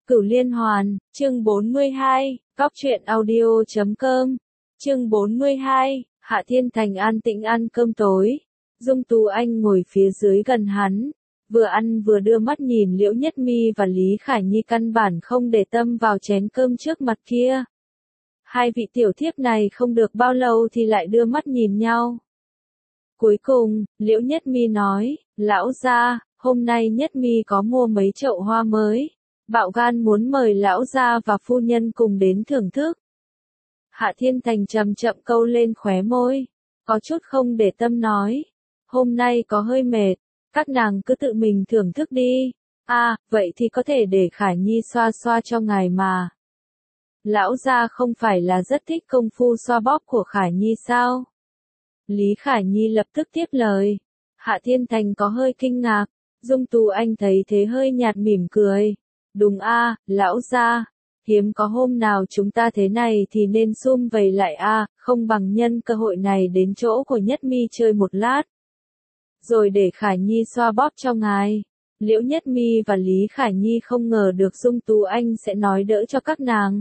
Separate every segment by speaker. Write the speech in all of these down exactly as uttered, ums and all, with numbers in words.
Speaker 1: Cửu Liên Hoàn, chương bốn mươi hai, góc truyện audio chấm com, chương bốn mươi hai, Hạ Thiên Thành an tĩnh ăn cơm tối. Dung Tú Anh ngồi phía dưới gần hắn, vừa ăn vừa đưa mắt nhìn Liễu Nhất Mi và Lý Khải Nhi căn bản không để tâm vào chén cơm trước mặt kia. Hai vị tiểu thiếp này không được bao lâu thì lại đưa mắt nhìn nhau. Cuối cùng, Liễu Nhất Mi nói, lão gia, hôm nay Nhất Mi có mua mấy chậu hoa mới. Bạo gan muốn mời lão gia và phu nhân cùng đến thưởng thức. Hạ Thiên Thành chậm chậm câu lên khóe môi, có chút không để tâm nói, hôm nay có hơi mệt, các nàng cứ tự mình thưởng thức đi. À, vậy thì có thể để Khải Nhi xoa xoa cho ngài mà. Lão gia không phải là rất thích công phu xoa bóp của Khải Nhi sao? Lý Khải Nhi lập tức tiếp lời. Hạ Thiên Thành có hơi kinh ngạc, Dung Tú Anh thấy thế hơi nhạt mỉm cười. Đúng a, lão gia, hiếm có hôm nào chúng ta thế này thì nên sum vầy lại a, không bằng nhân cơ hội này đến chỗ của Nhất Mi chơi một lát. Rồi để Khải Nhi xoa bóp cho ngài. Liễu Nhất Mi và Lý Khải Nhi không ngờ được Dung Tú Anh sẽ nói đỡ cho các nàng.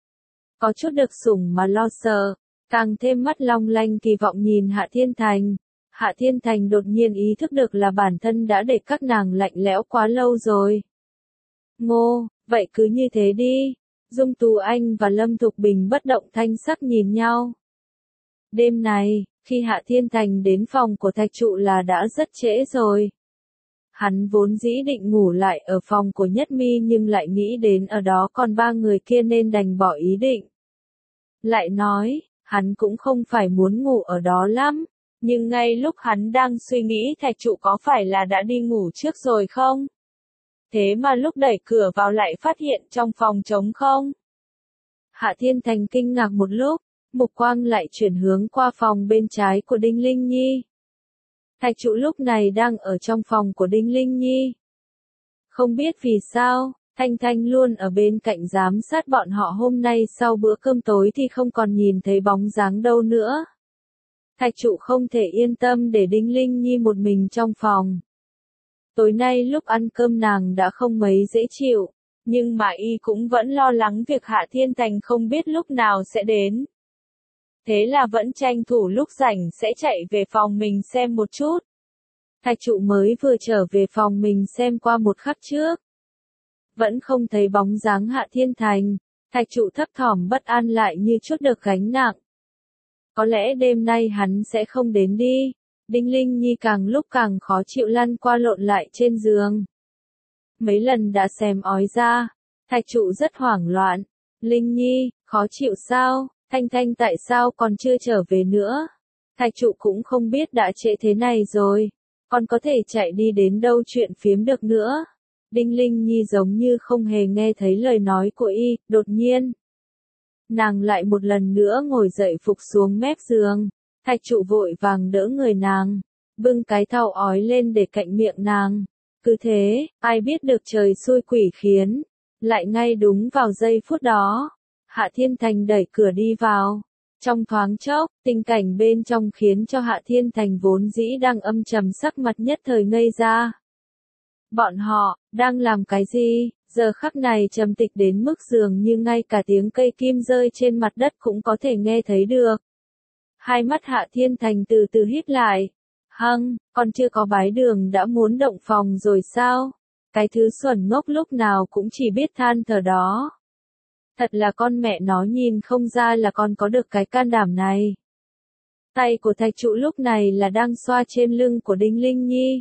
Speaker 1: Có chút được sủng mà lo sợ, càng thêm mắt long lanh kỳ vọng nhìn Hạ Thiên Thành. Hạ Thiên Thành đột nhiên ý thức được là bản thân đã để các nàng lạnh lẽo quá lâu rồi. Ngô, vậy cứ như thế đi. Dung Tú Anh và Lâm Thục Bình bất động thanh sắc nhìn nhau. Đêm này, khi Hạ Thiên Thành đến phòng của Thạch Trụ là đã rất trễ rồi. Hắn vốn dĩ định ngủ lại ở phòng của Nhất Mi nhưng lại nghĩ đến ở đó còn ba người kia nên đành bỏ ý định. Lại nói, hắn cũng không phải muốn ngủ ở đó lắm, nhưng ngay lúc hắn đang suy nghĩ Thạch Trụ có phải là đã đi ngủ trước rồi không? Thế mà lúc đẩy cửa vào lại phát hiện trong phòng trống không. Hạ Thiên Thành kinh ngạc một lúc, mục quang lại chuyển hướng qua phòng bên trái của Đinh Linh Nhi. Thạch Trụ lúc này đang ở trong phòng của Đinh Linh Nhi. Không biết vì sao, Thanh Thanh luôn ở bên cạnh giám sát bọn họ hôm nay sau bữa cơm tối thì không còn nhìn thấy bóng dáng đâu nữa. Thạch Trụ không thể yên tâm để Đinh Linh Nhi một mình trong phòng. Tối nay lúc ăn cơm nàng đã không mấy dễ chịu, nhưng mà y cũng vẫn lo lắng việc Hạ Thiên Thành không biết lúc nào sẽ đến. Thế là vẫn tranh thủ lúc rảnh sẽ chạy về phòng mình xem một chút. Thạch Trụ mới vừa trở về phòng mình xem qua một khắc trước. Vẫn không thấy bóng dáng Hạ Thiên Thành, Thạch Trụ thấp thỏm bất an lại như chút được gánh nặng. Có lẽ đêm nay hắn sẽ không đến đi. Đinh Linh Nhi càng lúc càng khó chịu lăn qua lộn lại trên giường. Mấy lần đã xem ói ra, Thạch Trụ rất hoảng loạn. Linh Nhi, khó chịu sao? Thanh Thanh tại sao còn chưa trở về nữa? Thạch Trụ cũng không biết đã trễ thế này rồi, còn có thể chạy đi đến đâu chuyện phiếm được nữa. Đinh Linh Nhi giống như không hề nghe thấy lời nói của y, đột nhiên. Nàng lại một lần nữa ngồi dậy phục xuống mép giường. Thạch Trụ vội vàng đỡ người nàng, bưng cái thau ói lên để cạnh miệng nàng. Cứ thế, ai biết được trời xui quỷ khiến. Lại ngay đúng vào giây phút đó, Hạ Thiên Thành đẩy cửa đi vào. Trong thoáng chốc, tình cảnh bên trong khiến cho Hạ Thiên Thành vốn dĩ đang âm trầm sắc mặt nhất thời ngây ra. Bọn họ, đang làm cái gì? Giờ khắc này trầm tịch đến mức dường như ngay cả tiếng cây kim rơi trên mặt đất cũng có thể nghe thấy được. Hai mắt Hạ Thiên Thành từ từ híp lại. Hăng, còn chưa có bái đường đã muốn động phòng rồi sao? Cái thứ xuẩn ngốc lúc nào cũng chỉ biết than thở đó. Thật là con mẹ nó nhìn không ra là con có được cái can đảm này. Tay của Thạch Trụ lúc này là đang xoa trên lưng của Đinh Linh Nhi.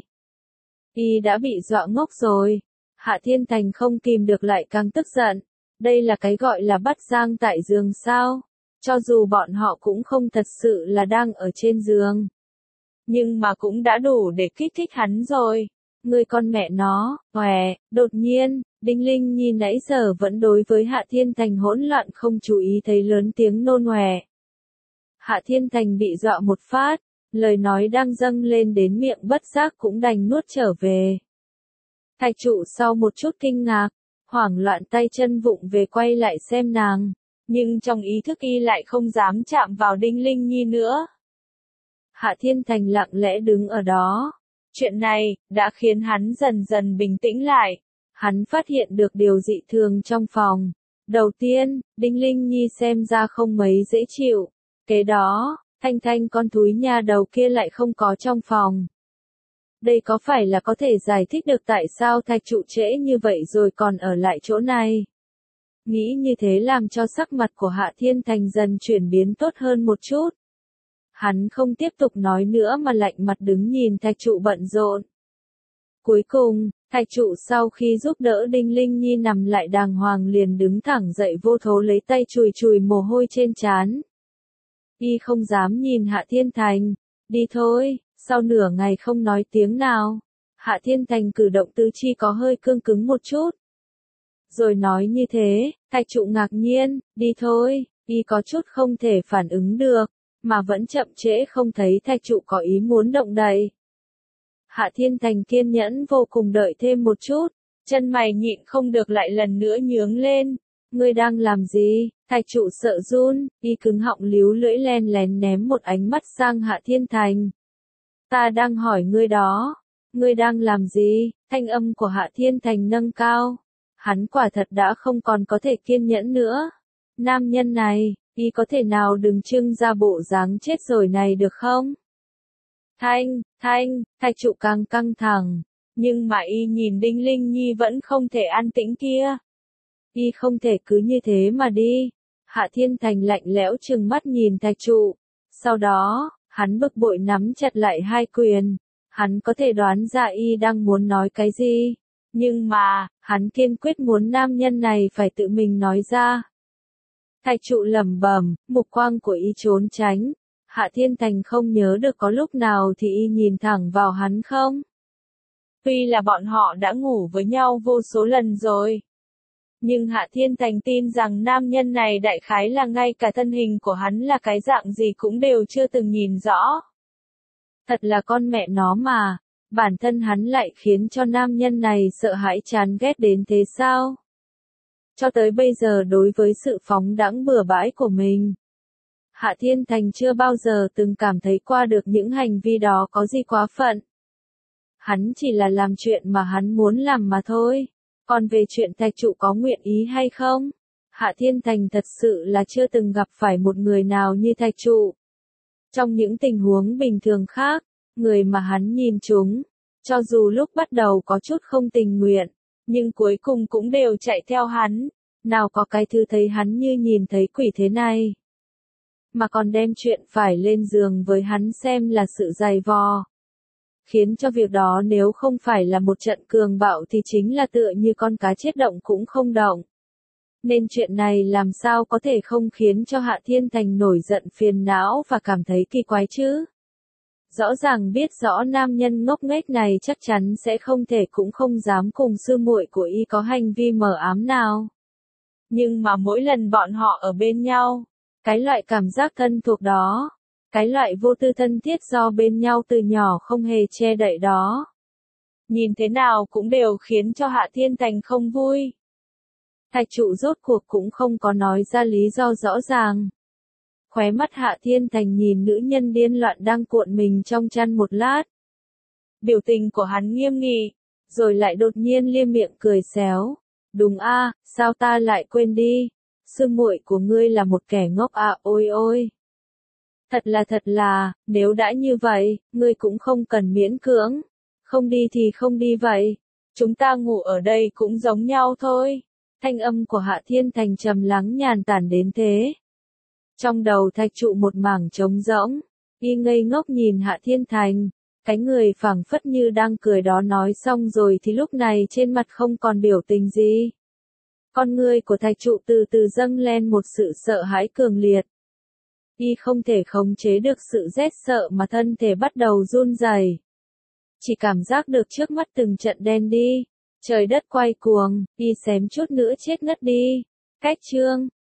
Speaker 1: Y đã bị dọa ngốc rồi. Hạ Thiên Thành không kìm được lại càng tức giận. Đây là cái gọi là bắt giang tại giường sao? Cho dù bọn họ cũng không thật sự là đang ở trên giường. Nhưng mà cũng đã đủ để kích thích hắn rồi. Người con mẹ nó, hòe, đột nhiên, Đinh Linh Nhi nãy giờ vẫn đối với Hạ Thiên Thành hỗn loạn không chú ý thấy lớn tiếng nôn hòe. Hạ Thiên Thành bị dọa một phát, lời nói đang dâng lên đến miệng bất giác cũng đành nuốt trở về. Thạch Trụ sau một chút kinh ngạc, hoảng loạn tay chân vụng về quay lại xem nàng. Nhưng trong ý thức y lại không dám chạm vào Đinh Linh Nhi nữa. Hạ Thiên Thành lặng lẽ đứng ở đó. Chuyện này, đã khiến hắn dần dần bình tĩnh lại. Hắn phát hiện được điều dị thường trong phòng. Đầu tiên, Đinh Linh Nhi xem ra không mấy dễ chịu. Kế đó, Thanh Thanh con thúi nha đầu kia lại không có trong phòng. Đây có phải là có thể giải thích được tại sao Thạch Trụ trễ như vậy rồi còn ở lại chỗ này? Nghĩ như thế làm cho sắc mặt của Hạ Thiên Thành dần chuyển biến tốt hơn một chút. Hắn không tiếp tục nói nữa mà lạnh mặt đứng nhìn Thạch Trụ bận rộn. Cuối cùng, Thạch Trụ sau khi giúp đỡ Đinh Linh Nhi nằm lại đàng hoàng liền đứng thẳng dậy vô thố lấy tay chùi chùi mồ hôi trên trán. Y không dám nhìn Hạ Thiên Thành. Đi thôi, sau nửa ngày không nói tiếng nào. Hạ Thiên Thành cử động tứ chi có hơi cương cứng một chút. Rồi nói như thế, Thạch Trụ ngạc nhiên, đi thôi, Y có chút không thể phản ứng được, mà vẫn chậm trễ không thấy Thạch Trụ có ý muốn động đậy. Hạ Thiên Thành kiên nhẫn vô cùng đợi thêm một chút, chân mày nhịn không được lại lần nữa nhướng lên. Ngươi đang làm gì? Thạch Trụ sợ run, Y cứng họng líu lưỡi len lén ném một ánh mắt sang Hạ Thiên Thành. Ta đang hỏi ngươi đó. Ngươi đang làm gì? Thanh âm của Hạ Thiên Thành nâng cao. Hắn quả thật đã không còn có thể kiên nhẫn nữa. Nam nhân này, Y có thể nào đừng trưng ra bộ dáng chết rồi này được không? Thanh, Thanh, Thạch Trụ càng căng thẳng. Nhưng mà Y nhìn Đinh Linh Nhi vẫn không thể an tĩnh kia. Y không thể cứ như thế mà đi. Hạ Thiên Thành lạnh lẽo trừng mắt nhìn Thạch Trụ. Sau đó, hắn bực bội nắm chặt lại hai quyền. Hắn có thể đoán ra Y đang muốn nói cái gì. Nhưng mà, hắn kiên quyết muốn nam nhân này phải tự mình nói ra. Thạch Trụ lẩm bẩm, mục quang của Y trốn tránh. Hạ Thiên Thành không nhớ được có lúc nào thì Y nhìn thẳng vào hắn không. Tuy là bọn họ đã ngủ với nhau vô số lần rồi. Nhưng Hạ Thiên Thành tin rằng nam nhân này đại khái là ngay cả thân hình của hắn là cái dạng gì cũng đều chưa từng nhìn rõ. Thật là con mẹ nó mà, bản thân hắn lại khiến cho nam nhân này sợ hãi chán ghét đến thế sao? Cho tới bây giờ đối với sự phóng đãng bừa bãi của mình, Hạ Thiên Thành chưa bao giờ từng cảm thấy qua được những hành vi đó có gì quá phận. Hắn chỉ là làm chuyện mà hắn muốn làm mà thôi. Còn về chuyện Thạch Trụ có nguyện ý hay không? Hạ Thiên Thành thật sự là chưa từng gặp phải một người nào như Thạch Trụ. Trong những tình huống bình thường khác, người mà hắn nhìn chúng, cho dù lúc bắt đầu có chút không tình nguyện, nhưng cuối cùng cũng đều chạy theo hắn. Nào có cái thứ thấy hắn như nhìn thấy quỷ thế này. Mà còn đem chuyện phải lên giường với hắn xem là sự dày vò. Khiến cho việc đó nếu không phải là một trận cường bạo thì chính là tựa như con cá chết động cũng không động. Nên chuyện này làm sao có thể không khiến cho Hạ Thiên Thành nổi giận phiền não và cảm thấy kỳ quái chứ? Rõ ràng biết rõ nam nhân ngốc nghếch này chắc chắn sẽ không thể cũng không dám cùng sư muội của Y có hành vi mờ ám nào. Nhưng mà mỗi lần bọn họ ở bên nhau, cái loại cảm giác thân thuộc đó, cái loại vô tư thân thiết do bên nhau từ nhỏ không hề che đậy đó. Nhìn thế nào cũng đều khiến cho Hạ Thiên Thành không vui. Thạch Trụ rốt cuộc cũng không có nói ra lý do rõ ràng. Khóe mắt Hạ Thiên Thành nhìn nữ nhân điên loạn đang cuộn mình trong chăn một lát. Biểu tình của hắn nghiêm nghị, rồi lại đột nhiên liêm miệng cười xéo. Đúng a, sao ta lại quên đi? Sư muội của ngươi là một kẻ ngốc à, ôi ôi. Thật là thật là, nếu đã như vậy, ngươi cũng không cần miễn cưỡng. Không đi thì không đi vậy. Chúng ta ngủ ở đây cũng giống nhau thôi. Thanh âm của Hạ Thiên Thành trầm lắng nhàn tản đến thế. Trong đầu Thạch Trụ một mảng trống rỗng. Y ngây ngốc nhìn Hạ Thiên Thành. Cái người phảng phất như đang cười đó nói xong rồi thì lúc này trên mặt không còn biểu tình gì. Con người của Thạch Trụ từ từ dâng lên một sự sợ hãi cường liệt. Y không thể khống chế được sự rét sợ mà thân thể bắt đầu run rẩy. Chỉ cảm giác được trước mắt từng trận đen đi. Trời đất quay cuồng, Y xém chút nữa chết ngất đi. Cách chương